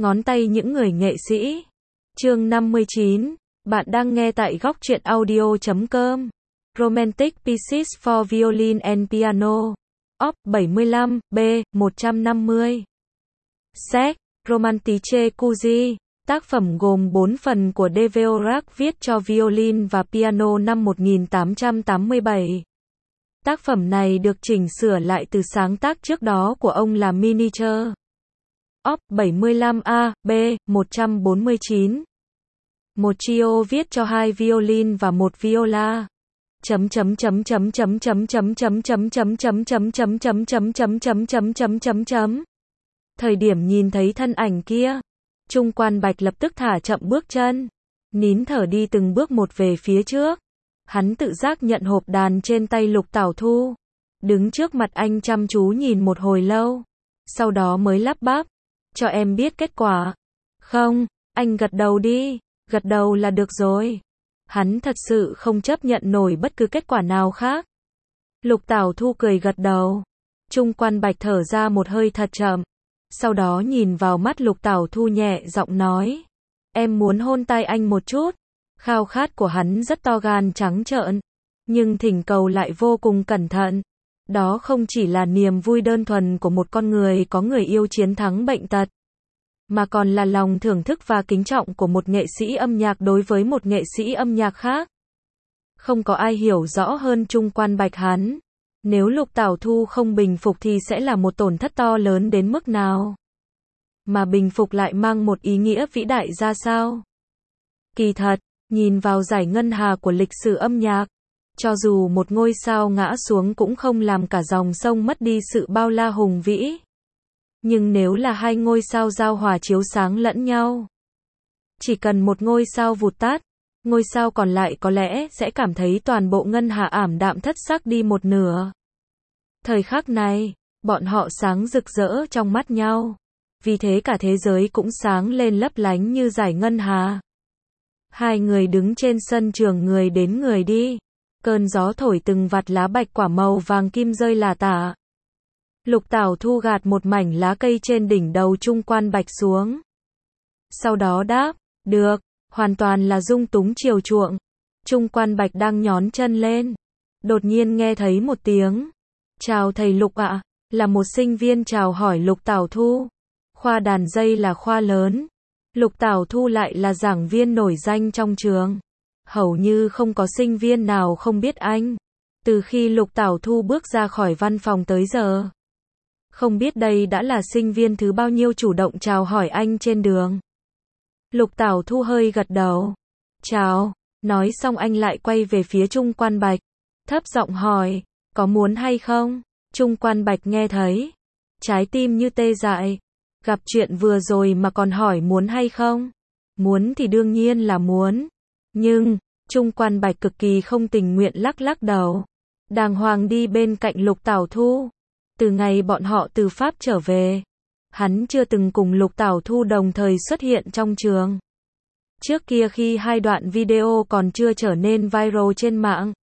ngón tay những người nghệ sĩ. Chương 59. Bạn đang nghe tại góc truyện audio.com. Romantic Pieces for Violin and Piano. Op. 75, B. 150. Séc, Romantice Cusi. Tác phẩm gồm 4 phần của De Dvorak viết cho violin và piano năm 1887. Tác phẩm này được chỉnh sửa lại từ sáng tác trước đó của ông là miniature. Op. 75A, B. 149. Một trio viết cho 2 violin và 1 viola. Thời điểm nhìn thấy thân ảnh kia, Trung Quan Bạch lập tức thả chậm bước chân, nín thở đi từng bước một về phía trước. Hắn tự giác nhận hộp đàn trên tay Lục Tảo Thu, đứng trước mặt anh chăm chú nhìn một hồi lâu, sau đó mới lắp bắp, cho em biết kết quả. Không, anh gật đầu đi, gật đầu là được rồi. Hắn thật sự không chấp nhận nổi bất cứ kết quả nào khác. Lục Tảo Thu cười gật đầu. Trung Quan Bạch thở ra một hơi thật chậm, sau đó nhìn vào mắt Lục Tảo Thu nhẹ giọng nói, em muốn hôn tay anh một chút. Khao khát của hắn rất to gan trắng trợn, nhưng thỉnh cầu lại vô cùng cẩn thận. Đó không chỉ là niềm vui đơn thuần của một con người có người yêu chiến thắng bệnh tật, mà còn là lòng thưởng thức và kính trọng của một nghệ sĩ âm nhạc đối với một nghệ sĩ âm nhạc khác. Không có ai hiểu rõ hơn Trung Quan Bạch hắn. Nếu Lục Tảo Thu không bình phục thì sẽ là một tổn thất to lớn đến mức nào. Mà bình phục lại mang một ý nghĩa vĩ đại ra sao. Kỳ thật, nhìn vào giải ngân hà của lịch sử âm nhạc, cho dù một ngôi sao ngã xuống cũng không làm cả dòng sông mất đi sự bao la hùng vĩ. Nhưng nếu là hai ngôi sao giao hòa chiếu sáng lẫn nhau, chỉ cần một ngôi sao vụt tắt, ngôi sao còn lại có lẽ sẽ cảm thấy toàn bộ ngân hà ảm đạm thất sắc đi một nửa. Thời khắc này, bọn họ sáng rực rỡ trong mắt nhau. Vì thế cả thế giới cũng sáng lên lấp lánh như giải ngân hà. Hai người đứng trên sân trường người đến người đi. Cơn gió thổi từng vạt lá bạch quả màu vàng kim rơi lả tả. Lục Tảo Thu gạt một mảnh lá cây trên đỉnh đầu Trung Quan Bạch xuống. Sau đó đáp, được, hoàn toàn là dung túng chiều chuộng. Trung Quan Bạch đang nhón chân lên. Đột nhiên nghe thấy một tiếng. Chào thầy Lục ạ, là một sinh viên chào hỏi Lục Tảo Thu. Khoa đàn dây là khoa lớn. Lục Tảo Thu lại là giảng viên nổi danh trong trường. Hầu như không có sinh viên nào không biết anh. Từ khi Lục Tảo Thu bước ra khỏi văn phòng tới giờ. Không biết đây đã là sinh viên thứ bao nhiêu chủ động chào hỏi anh trên đường. Lục Tảo Thu hơi gật đầu. Chào, nói xong anh lại quay về phía Trung Quan Bạch. Thấp giọng hỏi, có muốn hay không? Trung Quan Bạch nghe thấy. Trái tim như tê dại. Gặp chuyện vừa rồi mà còn hỏi muốn hay không? Muốn thì đương nhiên là muốn. Nhưng, Trung Quan Bạch cực kỳ không tình nguyện lắc lắc đầu. Đàng hoàng đi bên cạnh Lục Tảo Thu. Từ ngày bọn họ từ Pháp trở về, hắn chưa từng cùng Lục Tảo Thu đồng thời xuất hiện trong trường. Trước kia khi hai đoạn video còn chưa trở nên viral trên mạng,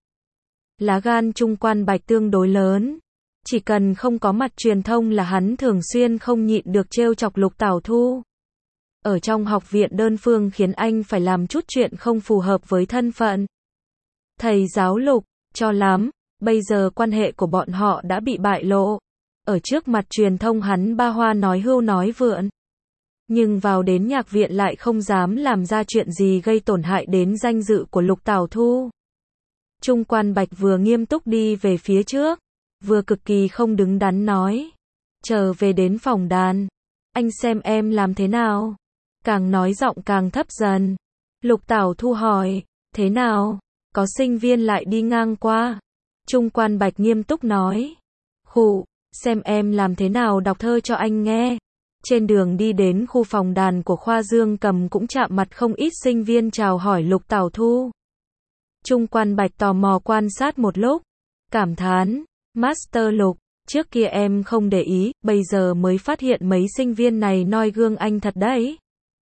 lá gan Trung Quan Bạch tương đối lớn. Chỉ cần không có mặt truyền thông là hắn thường xuyên không nhịn được trêu chọc Lục Tảo Thu. Ở trong học viện đơn phương khiến anh phải làm chút chuyện không phù hợp với thân phận thầy giáo Lục, cho lắm, bây giờ quan hệ của bọn họ đã bị bại lộ. Ở trước mặt truyền thông hắn ba hoa nói hưu nói vượn. Nhưng vào đến nhạc viện lại không dám làm ra chuyện gì gây tổn hại đến danh dự của Lục Tảo Thu. Trung Quan Bạch vừa nghiêm túc đi về phía trước, vừa cực kỳ không đứng đắn nói. Chờ về đến phòng đàn, anh xem em làm thế nào. Càng nói giọng càng thấp dần. Lục Tảo Thu hỏi, thế nào? Có sinh viên lại đi ngang qua. Trung Quan Bạch nghiêm túc nói. Khụ, xem em làm thế nào đọc thơ cho anh nghe. Trên đường đi đến khu phòng đàn của khoa Dương Cầm cũng chạm mặt không ít sinh viên chào hỏi Lục Tảo Thu. Trung Quan Bạch tò mò quan sát một lúc. Cảm thán, Master Lục, trước kia em không để ý, bây giờ mới phát hiện mấy sinh viên này noi gương anh thật đấy.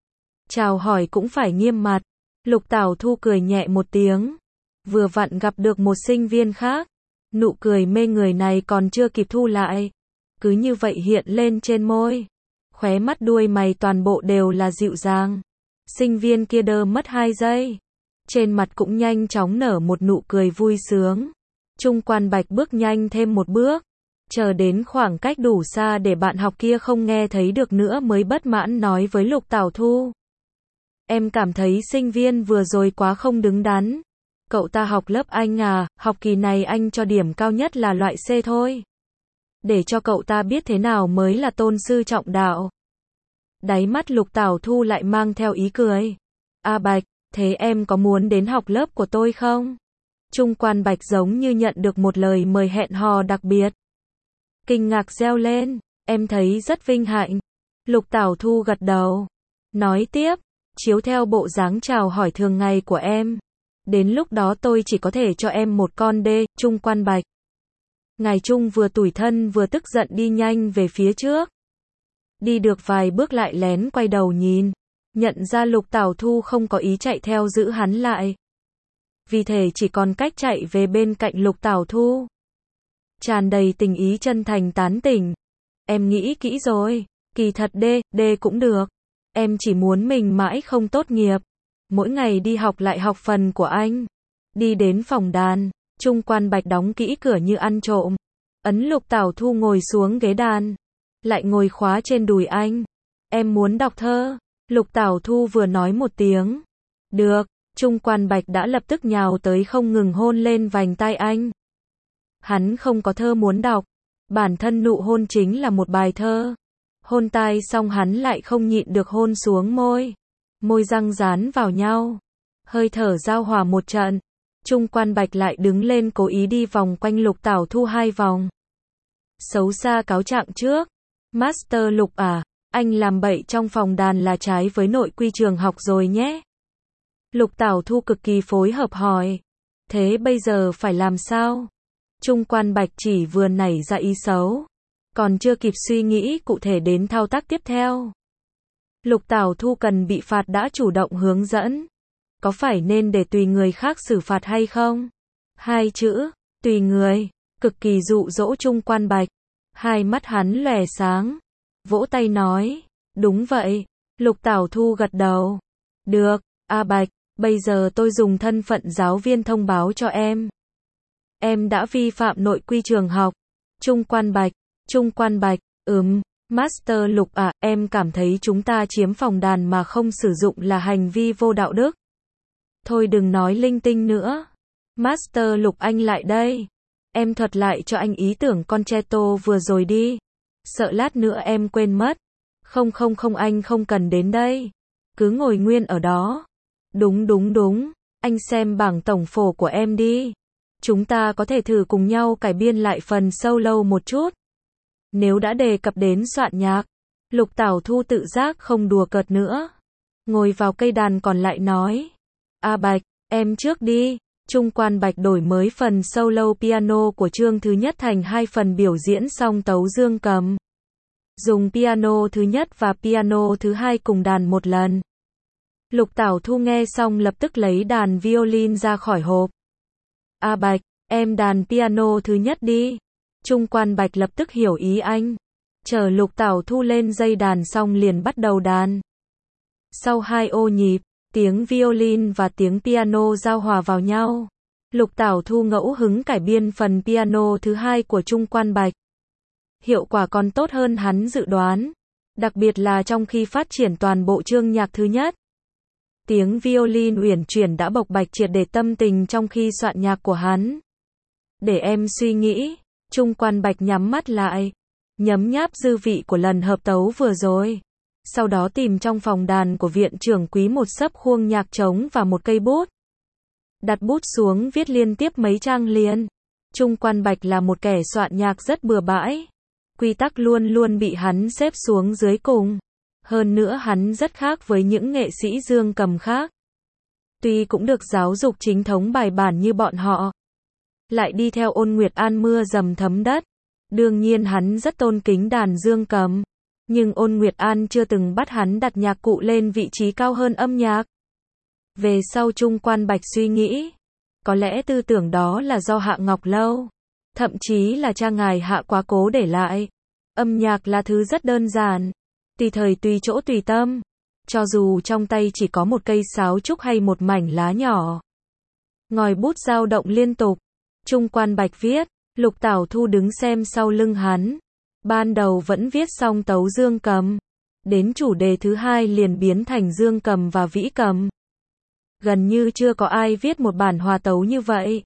Chào hỏi cũng phải nghiêm mặt. Lục Tảo Thu cười nhẹ một tiếng. Vừa vặn gặp được một sinh viên khác. Nụ cười mê người này còn chưa kịp thu lại. Cứ như vậy hiện lên trên môi. khóe mắt đuôi mày toàn bộ đều là dịu dàng. Sinh viên kia đơ mất 2 giây. Trên mặt cũng nhanh chóng nở một nụ cười vui sướng. Trung Quan Bạch bước nhanh thêm một bước. Chờ đến khoảng cách đủ xa để bạn học kia không nghe thấy được nữa mới bất mãn nói với Lục Tảo Thu. Em cảm thấy sinh viên vừa rồi quá không đứng đắn. Cậu ta học lớp anh à, học kỳ này anh cho điểm cao nhất là loại C thôi. Để cho cậu ta biết thế nào mới là tôn sư trọng đạo. Đáy mắt Lục Tảo Thu lại mang theo ý cười. A Bạch, thế em có muốn đến học lớp của tôi không? Trung Quan Bạch giống như nhận được một lời mời hẹn hò đặc biệt. Kinh ngạc reo lên, em thấy rất vinh hạnh. Lục Tảo Thu gật đầu. Nói tiếp, chiếu theo bộ dáng chào hỏi thường ngày của em. Đến lúc đó tôi chỉ có thể cho em một con đê, Trung Quan Bạch. Ngài Trung vừa tủi thân vừa tức giận đi nhanh về phía trước. Đi được vài bước lại lén quay đầu nhìn. Nhận ra Lục Tảo Thu không có ý chạy theo giữ hắn lại. Vì thế chỉ còn cách chạy về bên cạnh Lục Tảo Thu. Tràn đầy tình ý chân thành tán tỉnh. Em nghĩ kỹ rồi, kỳ thật đê cũng được. Em chỉ muốn mình mãi không tốt nghiệp. Mỗi ngày đi học lại học phần của anh. Đi đến phòng đàn, Trung Quan Bạch đóng kỹ cửa như ăn trộm. Ấn Lục Tảo Thu ngồi xuống ghế đàn. Lại ngồi khóa trên đùi anh. Em muốn đọc thơ. Lục Tảo Thu vừa nói một tiếng. Được, Trung Quan Bạch đã lập tức nhào tới không ngừng hôn lên vành tai anh. Hắn không có thơ muốn đọc. Bản thân nụ hôn chính là một bài thơ. Hôn tai xong hắn lại không nhịn được hôn xuống môi. Môi răng dán vào nhau. Hơi thở giao hòa một trận. Trung Quan Bạch lại đứng lên cố ý đi vòng quanh Lục Tảo Thu 2 vòng. Xấu xa cáo trạng trước. Master Lục à, anh làm bậy trong phòng đàn là trái với nội quy trường học rồi nhé. Lục Tảo Thu cực kỳ phối hợp hỏi. Thế bây giờ phải làm sao? Trung Quan Bạch chỉ vừa nảy ra ý xấu. Còn chưa kịp suy nghĩ cụ thể đến thao tác tiếp theo. Lục Tảo Thu cần bị phạt đã chủ động hướng dẫn. Có phải nên để tùy người khác xử phạt hay không? 2 chữ, tùy người, cực kỳ dụ dỗ Trung Quan Bạch. Hai mắt hắn lòe sáng. Vỗ tay nói, đúng vậy. Lục Tảo Thu gật đầu. Được, A Bạch, bây giờ tôi dùng thân phận giáo viên thông báo cho em. Em đã vi phạm nội quy trường học. Trung Quan Bạch, Master Lục à, em cảm thấy chúng ta chiếm phòng đàn mà không sử dụng là hành vi vô đạo đức. Thôi đừng nói linh tinh nữa. Master Lục anh lại đây. Em thuật lại cho anh ý tưởng concerto vừa rồi đi. Sợ lát nữa em quên mất. Không anh không cần đến đây. Cứ ngồi nguyên ở đó. Đúng. Anh xem bảng tổng phổ của em đi. Chúng ta có thể thử cùng nhau cải biên lại phần solo một chút. Nếu đã đề cập đến soạn nhạc, Lục Tảo Thu tự giác không đùa cợt nữa. Ngồi vào cây đàn còn lại nói. A Bạch, em trước đi. Trung Quan Bạch đổi mới phần solo piano của chương thứ nhất thành 2 phần biểu diễn song tấu dương cầm. Dùng piano thứ nhất và piano thứ hai cùng đàn một lần. Lục Tảo Thu nghe xong lập tức lấy đàn violin ra khỏi hộp. A Bạch, em đàn piano thứ nhất đi. Trung Quan Bạch lập tức hiểu ý anh. Chờ Lục Tảo Thu lên dây đàn xong liền bắt đầu đàn. Sau 2 ô nhịp, tiếng violin và tiếng piano giao hòa vào nhau. Lục Tảo Thu ngẫu hứng cải biên phần piano thứ hai của Trung Quan Bạch. Hiệu quả còn tốt hơn hắn dự đoán. Đặc biệt là trong khi phát triển toàn bộ chương nhạc thứ nhất. Tiếng violin uyển chuyển đã bộc bạch triệt để tâm tình trong khi soạn nhạc của hắn. Để em suy nghĩ. Trung Quan Bạch nhắm mắt lại. Nhấm nháp dư vị của lần hợp tấu vừa rồi. Sau đó tìm trong phòng đàn của viện trưởng Quý một xấp khuôn nhạc trống và một cây bút. Đặt bút xuống viết liên tiếp mấy trang liền. Trung Quan Bạch là một kẻ soạn nhạc rất bừa bãi. Quy tắc luôn luôn bị hắn xếp xuống dưới cùng. Hơn nữa hắn rất khác với những nghệ sĩ dương cầm khác. Tuy cũng được giáo dục chính thống bài bản như bọn họ. Lại đi theo Ôn Nguyệt An mưa dầm thấm đất. Đương nhiên hắn rất tôn kính đàn dương cầm. Nhưng Ôn Nguyệt An chưa từng bắt hắn đặt nhạc cụ lên vị trí cao hơn âm nhạc. Về sau Trung Quan Bạch suy nghĩ. Có lẽ tư tưởng đó là do Hạ Ngọc Lâu. Thậm chí là cha ngài Hạ Quá Cố để lại. Âm nhạc là thứ rất đơn giản. tùy thời tùy chỗ tùy tâm, cho dù trong tay chỉ có một cây sáo trúc hay một mảnh lá nhỏ. Ngòi bút dao động liên tục. Trung Quan Bạch viết, Lục Tảo Thu đứng xem sau lưng hắn. Ban đầu vẫn viết xong tấu dương cầm. Đến chủ đề thứ hai liền biến thành dương cầm và vĩ cầm. Gần như chưa có ai viết một bản hòa tấu như vậy.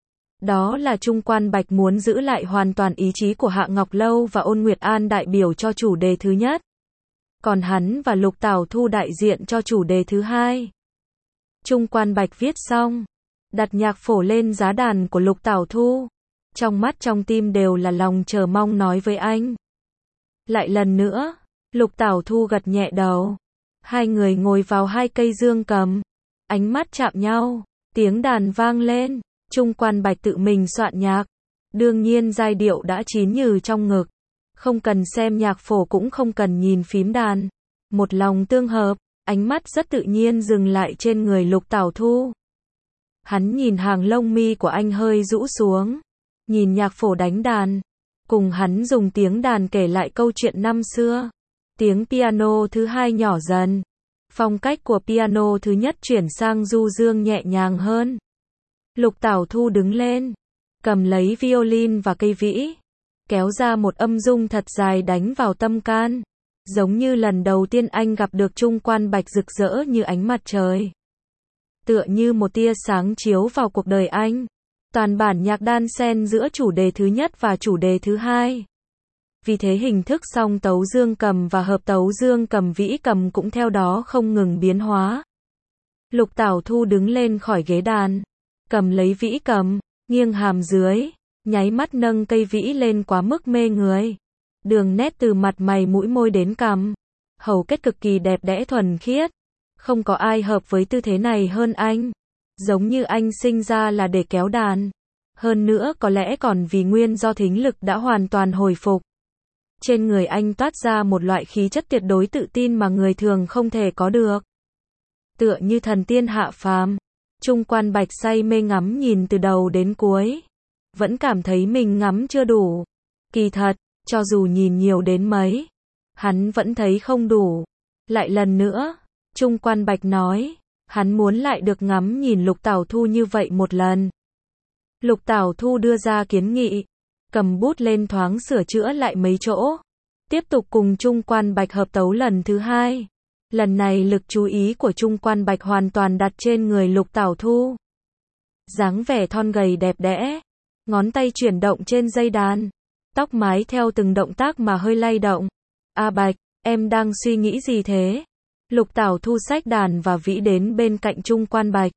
Đó là Trung Quan Bạch muốn giữ lại hoàn toàn ý chí của Hạ Ngọc Lâu và Ôn Nguyệt An đại biểu cho chủ đề thứ nhất. Còn hắn và Lục Tảo Thu đại diện cho chủ đề thứ hai. Trung Quan Bạch viết xong, đặt nhạc phổ lên giá đàn của Lục Tảo Thu. Trong mắt trong tim đều là lòng chờ mong nói với anh. Lại lần nữa, Lục Tảo Thu gật nhẹ đầu. Hai người ngồi vào hai cây dương cầm. Ánh mắt chạm nhau, tiếng đàn vang lên. Trung Quan Bạch tự mình soạn nhạc. Đương nhiên giai điệu đã chín như trong ngực. Không cần xem nhạc phổ cũng không cần nhìn phím đàn. Một lòng tương hợp, ánh mắt rất tự nhiên dừng lại trên người Lục Tảo Thu. Hắn nhìn hàng lông mi của anh hơi rũ xuống. Nhìn nhạc phổ đánh đàn. Cùng hắn dùng tiếng đàn kể lại câu chuyện năm xưa. Tiếng piano thứ hai nhỏ dần. Phong cách của piano thứ nhất chuyển sang du dương nhẹ nhàng hơn. Lục Tảo Thu đứng lên. Cầm lấy violin và cây vĩ. Kéo ra một âm dung thật dài đánh vào tâm can. Giống như lần đầu tiên anh gặp được Trung Quan Bạch rực rỡ như ánh mặt trời. Tựa như một tia sáng chiếu vào cuộc đời anh. Toàn bản nhạc đan xen giữa chủ đề thứ nhất và chủ đề thứ hai. Vì thế hình thức song tấu dương cầm và hợp tấu dương cầm vĩ cầm cũng theo đó không ngừng biến hóa. Lục Tảo Thu đứng lên khỏi ghế đàn. Cầm lấy vĩ cầm, nghiêng hàm dưới. Nháy mắt nâng cây vĩ lên quá mức mê người. Đường nét từ mặt mày mũi môi đến cằm. Hầu kết cực kỳ đẹp đẽ thuần khiết. Không có ai hợp với tư thế này hơn anh. Giống như anh sinh ra là để kéo đàn. Hơn nữa có lẽ còn vì nguyên do thính lực đã hoàn toàn hồi phục. Trên người anh toát ra một loại khí chất tuyệt đối tự tin mà người thường không thể có được. Tựa như thần tiên hạ phàm. Trung Quan Bạch say mê ngắm nhìn từ đầu đến cuối. Vẫn cảm thấy mình ngắm chưa đủ. Kỳ thật, cho dù nhìn nhiều đến mấy, hắn vẫn thấy không đủ. Lại lần nữa, Trung Quan Bạch nói, hắn muốn lại được ngắm nhìn Lục Tảo Thu như vậy một lần. Lục Tảo Thu đưa ra kiến nghị, cầm bút lên thoáng sửa chữa lại mấy chỗ. Tiếp tục cùng Trung Quan Bạch hợp tấu lần thứ hai. Lần này lực chú ý của Trung Quan Bạch hoàn toàn đặt trên người Lục Tảo Thu. Dáng vẻ thon gầy đẹp đẽ, ngón tay chuyển động trên dây đàn, tóc mái theo từng động tác mà hơi lay động. A Bạch, em đang suy nghĩ gì thế? Lục Tảo Thu xách đàn và vĩ đến bên cạnh Trung Quan Bạch.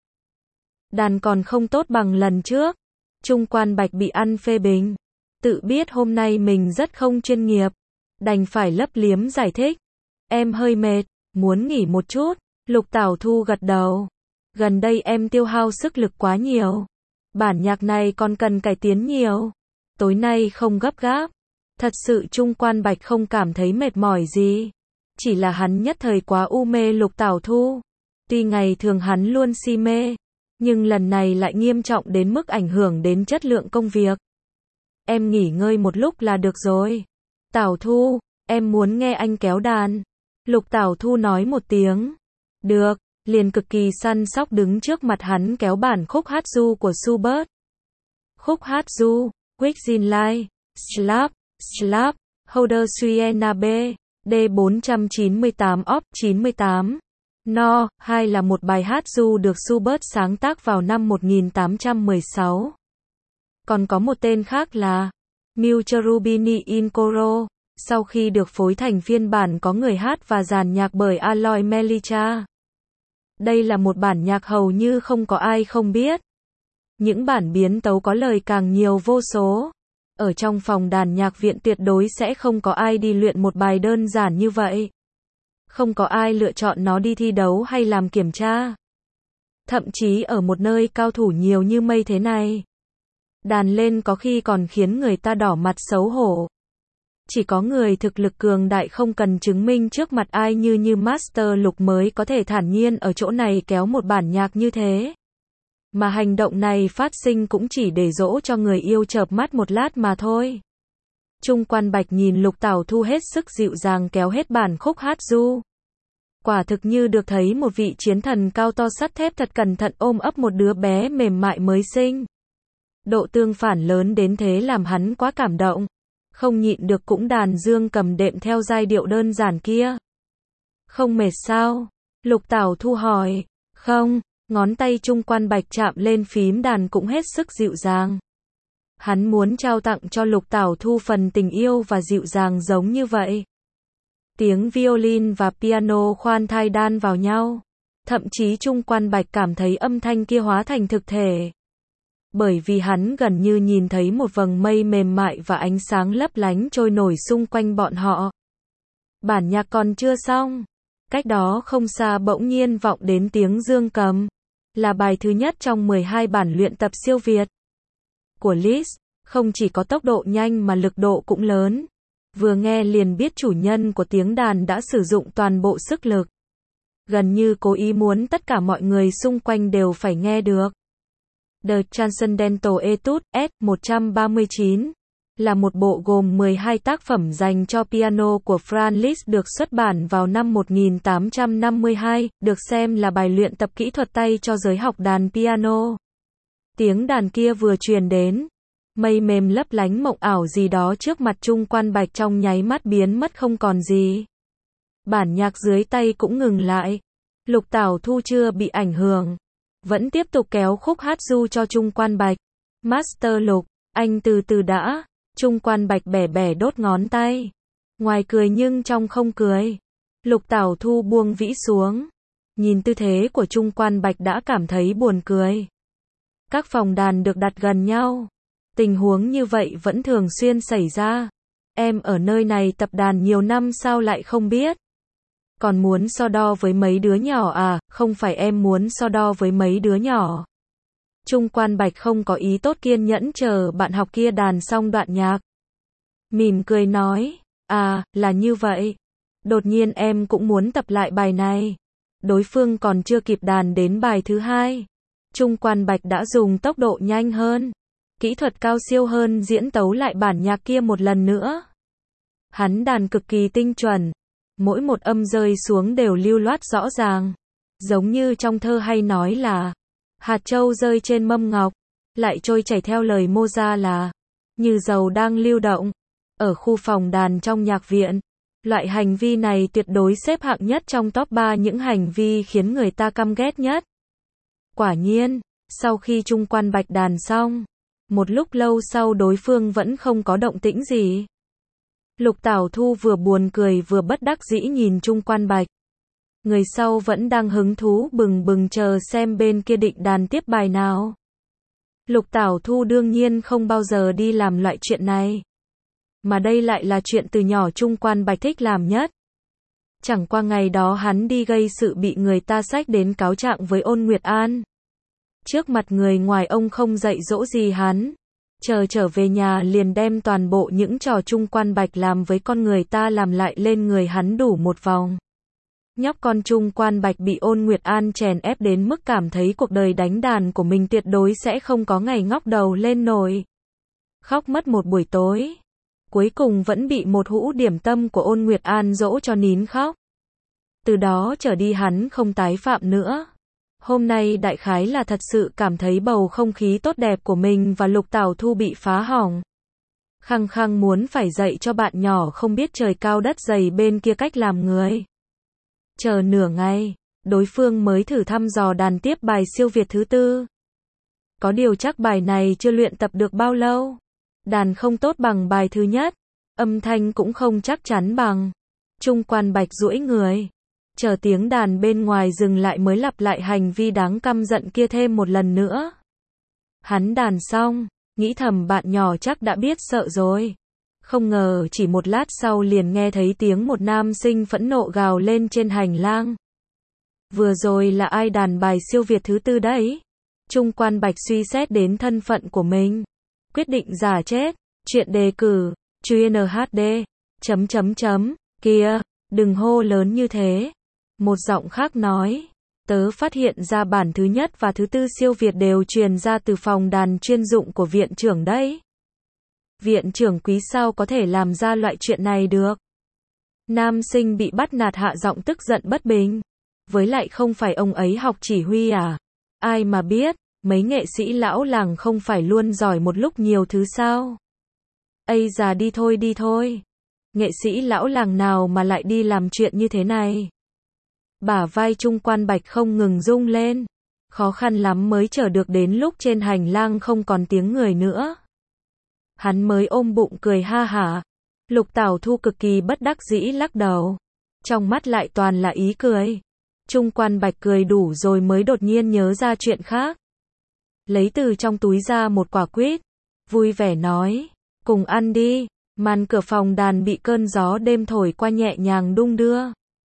Đàn còn không tốt bằng lần trước. Trung Quan Bạch bị ăn phê bình. Tự biết hôm nay mình rất không chuyên nghiệp. Đành phải lấp liếm giải thích. Em hơi mệt, muốn nghỉ một chút. Lục Tảo Thu gật đầu. Gần đây em tiêu hao sức lực quá nhiều. Bản nhạc này còn cần cải tiến nhiều. Tối nay không gấp gáp. Thật sự Trung Quan Bạch không cảm thấy mệt mỏi gì. Chỉ là hắn nhất thời quá u mê Lục Tảo Thu. Tuy ngày thường hắn luôn si mê, nhưng lần này lại nghiêm trọng đến mức ảnh hưởng đến chất lượng công việc. Em nghỉ ngơi một lúc là được rồi. Tảo Thu, em muốn nghe anh kéo đàn. Lục Tảo Thu nói một tiếng. Được, liền cực kỳ săn sóc đứng trước mặt hắn kéo bản khúc hát du của Schubert. Khúc hát du, Quicksilent, Slap, Slap, Holder Suena B, D498 Op 98. No, 2 là một bài hát du được Schubert sáng tác vào năm 1816. Còn có một tên khác là Mille Cherubini in Coro, sau khi được phối thành phiên bản có người hát và dàn nhạc bởi Aloy Melicha. Đây là một bản nhạc hầu như không có ai không biết. Những bản biến tấu có lời càng nhiều vô số. Ở trong phòng đàn nhạc viện tuyệt đối sẽ không có ai đi luyện một bài đơn giản như vậy. Không có ai lựa chọn nó đi thi đấu hay làm kiểm tra. Thậm chí ở một nơi cao thủ nhiều như mây thế này. Đàn lên có khi còn khiến người ta đỏ mặt xấu hổ. Chỉ có người thực lực cường đại không cần chứng minh trước mặt ai như Master Lục mới có thể thản nhiên ở chỗ này kéo một bản nhạc như thế. Mà hành động này phát sinh cũng chỉ để dỗ cho người yêu chợp mắt một lát mà thôi. Trung Quan Bạch nhìn Lục Tảo Thu hết sức dịu dàng kéo hết bản khúc hát ru. Quả thực như được thấy một vị chiến thần cao to sắt thép thật cẩn thận ôm ấp một đứa bé mềm mại mới sinh. Độ tương phản lớn đến thế làm hắn quá cảm động. Không nhịn được cũng đàn dương cầm đệm theo giai điệu đơn giản kia. Không mệt sao? Lục Tảo Thu hỏi. Không, ngón tay Trung Quan Bạch chạm lên phím đàn cũng hết sức dịu dàng. Hắn muốn trao tặng cho Lục Tảo Thu phần tình yêu và dịu dàng giống như vậy. Tiếng violin và piano khoan thai đan vào nhau. Thậm chí Trung Quan Bạch cảm thấy âm thanh kia hóa thành thực thể. Bởi vì hắn gần như nhìn thấy một vầng mây mềm mại và ánh sáng lấp lánh trôi nổi xung quanh bọn họ. Bản nhạc còn chưa xong. Cách đó không xa bỗng nhiên vọng đến tiếng dương cầm. Là bài thứ nhất trong 12 bản luyện tập siêu việt của Liszt. Không chỉ có tốc độ nhanh mà lực độ cũng lớn. Vừa nghe liền biết chủ nhân của tiếng đàn đã sử dụng toàn bộ sức lực. Gần như cố ý muốn tất cả mọi người xung quanh đều phải nghe được. The Transcendental Etude, S. 139, là một bộ gồm 12 tác phẩm dành cho piano của Franz Liszt được xuất bản vào năm 1852, được xem là bài luyện tập kỹ thuật tay cho giới học đàn piano. Tiếng đàn kia vừa truyền đến, mây mềm lấp lánh mộng ảo gì đó trước mặt Trung Quan Bạch trong nháy mắt biến mất không còn gì. Bản nhạc dưới tay cũng ngừng lại. Lục Tảo Thu chưa bị ảnh hưởng, vẫn tiếp tục kéo khúc hát ru cho Trung Quan Bạch. Master Lục, anh từ từ đã. Trung Quan Bạch bẻ bẻ đốt ngón tay. Ngoài cười nhưng trong không cười. Lục Tảo Thu buông vĩ xuống. Nhìn tư thế của Trung Quan Bạch đã cảm thấy buồn cười. Các phòng đàn được đặt gần nhau. Tình huống như vậy vẫn thường xuyên xảy ra. Em ở nơi này tập đàn nhiều năm sao lại không biết? Còn muốn so đo với mấy đứa nhỏ à? Không phải em muốn so đo với mấy đứa nhỏ. Trung Quan Bạch không có ý tốt, kiên nhẫn chờ bạn học kia đàn xong đoạn nhạc. Mỉm cười nói, à, là như vậy. Đột nhiên em cũng muốn tập lại bài này. Đối phương còn chưa kịp đàn đến bài thứ hai. Trung Quan Bạch đã dùng tốc độ nhanh hơn, kỹ thuật cao siêu hơn diễn tấu lại bản nhạc kia một lần nữa. Hắn đàn cực kỳ tinh chuẩn. Mỗi một âm rơi xuống đều lưu loát rõ ràng. Giống như trong thơ hay nói là hạt châu rơi trên mâm ngọc, lại trôi chảy theo lời mô ra là như dầu đang lưu động. Ở khu phòng đàn trong nhạc viện, loại hành vi này tuyệt đối xếp hạng nhất trong top 3 những hành vi khiến người ta căm ghét nhất. Quả nhiên, sau khi Trung Quan Bạch đàn xong, một lúc lâu sau đối phương vẫn không có động tĩnh gì. Lục Tảo Thu vừa buồn cười vừa bất đắc dĩ nhìn Trung Quan Bạch. Người sau vẫn đang hứng thú bừng bừng chờ xem bên kia định đàn tiếp bài nào. Lục Tảo Thu đương nhiên không bao giờ đi làm loại chuyện này. Mà đây lại là chuyện từ nhỏ Trung Quan Bạch thích làm nhất. Chẳng qua ngày đó hắn đi gây sự bị người ta xách đến cáo trạng với Ôn Nguyệt An. Trước mặt người ngoài ông không dạy dỗ gì hắn. Trở về nhà liền đem toàn bộ những trò Trung Quan Bạch làm với con người ta làm lại lên người hắn đủ một vòng. Nhóc con Trung Quan Bạch bị Ôn Nguyệt An chèn ép đến mức cảm thấy cuộc đời đánh đàn của mình tuyệt đối sẽ không có ngày ngóc đầu lên nổi. Khóc mất một buổi tối. Cuối cùng vẫn bị một hũ điểm tâm của Ôn Nguyệt An dỗ cho nín khóc. Từ đó trở đi hắn không tái phạm nữa. Hôm nay đại khái là thật sự cảm thấy bầu không khí tốt đẹp của mình và Lục Tảo Thu bị phá hỏng. Khăng khăng muốn phải dạy cho bạn nhỏ không biết trời cao đất dày bên kia cách làm người. Chờ nửa ngày, đối phương mới thử thăm dò đàn tiếp bài siêu việt thứ tư. Có điều chắc bài này chưa luyện tập được bao lâu. Đàn không tốt bằng bài thứ nhất, âm thanh cũng không chắc chắn bằng. Trung Quan Bạch duỗi người, chờ tiếng đàn bên ngoài dừng lại mới lặp lại hành vi đáng căm giận kia thêm một lần nữa. Hắn đàn xong, nghĩ thầm bạn nhỏ chắc đã biết sợ rồi. Không ngờ chỉ một lát sau liền nghe thấy tiếng một nam sinh phẫn nộ gào lên trên hành lang. Vừa rồi là ai đàn bài siêu việt thứ tư đấy? Trung Quan Bạch suy xét đến thân phận của mình. Quyết định giả chết. Chuyện đề cử. Chuyên HD. Kia, đừng hô lớn như thế. Một giọng khác nói. Tớ phát hiện ra bản thứ nhất và thứ tư siêu việt đều truyền ra từ phòng đàn chuyên dụng của viện trưởng đấy. Viện trưởng Quý sao có thể làm ra loại chuyện này được. Nam sinh bị bắt nạt hạ giọng tức giận bất bình. Với lại không phải ông ấy học chỉ huy à? Ai mà biết, mấy nghệ sĩ lão làng không phải luôn giỏi một lúc nhiều thứ sao? Ây già đi thôi đi thôi. Nghệ sĩ lão làng nào mà lại đi làm chuyện như thế này? Bả vai Trung Quan Bạch không ngừng rung lên. Khó khăn lắm mới chờ được đến lúc trên hành lang không còn tiếng người nữa. Hắn mới ôm bụng cười ha hả. Lục Tảo Thu cực kỳ bất đắc dĩ lắc đầu. Trong mắt lại toàn là ý cười. Trung Quan Bạch cười đủ rồi mới đột nhiên nhớ ra chuyện khác. Lấy từ trong túi ra một quả quýt. Vui vẻ nói. Cùng ăn đi. Màn cửa phòng đàn bị cơn gió đêm thổi qua nhẹ nhàng đung đưa.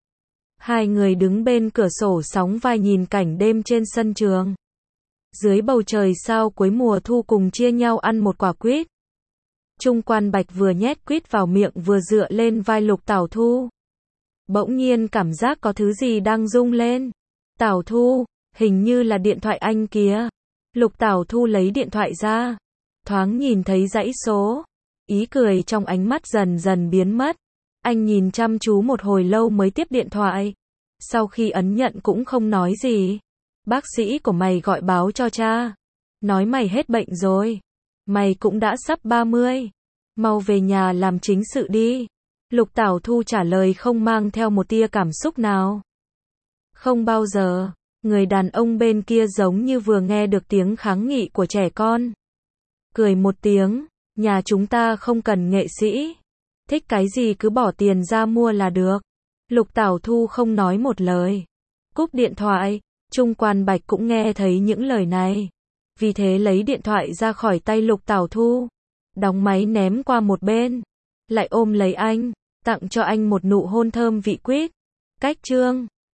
Hai người đứng bên cửa sổ sóng vai nhìn cảnh đêm trên sân trường. Dưới bầu trời sao cuối mùa thu cùng chia nhau ăn một quả quýt. Trung Quan Bạch vừa nhét quýt vào miệng vừa dựa lên vai Lục Tảo Thu. Bỗng nhiên cảm giác có thứ gì đang rung lên. Tảo Thu, hình như là điện thoại anh kìa. Lục Tảo Thu lấy điện thoại ra. Thoáng nhìn thấy dãy số. Ý cười trong ánh mắt dần dần biến mất. Anh nhìn chăm chú một hồi lâu mới tiếp điện thoại. Sau khi ấn nhận cũng không nói gì. Bác sĩ của mày gọi báo cho cha. Nói mày hết bệnh rồi. Mày cũng đã sắp 30. Mau về nhà làm chính sự đi. Lục Tảo Thu trả lời không mang theo một tia cảm xúc nào. Không bao giờ. Người đàn ông bên kia giống như vừa nghe được tiếng kháng nghị của trẻ con. Cười một tiếng. Nhà chúng ta không cần nghệ sĩ. Thích cái gì cứ bỏ tiền ra mua là được. Lục Tảo Thu không nói một lời. Cúp điện thoại. Trung Quan Bạch cũng nghe thấy những lời này. Vì thế lấy điện thoại ra khỏi tay Lục Tảo Thu. Đóng máy ném qua một bên. Lại ôm lấy anh. Tặng cho anh một nụ hôn thơm vị quýt. Cách chương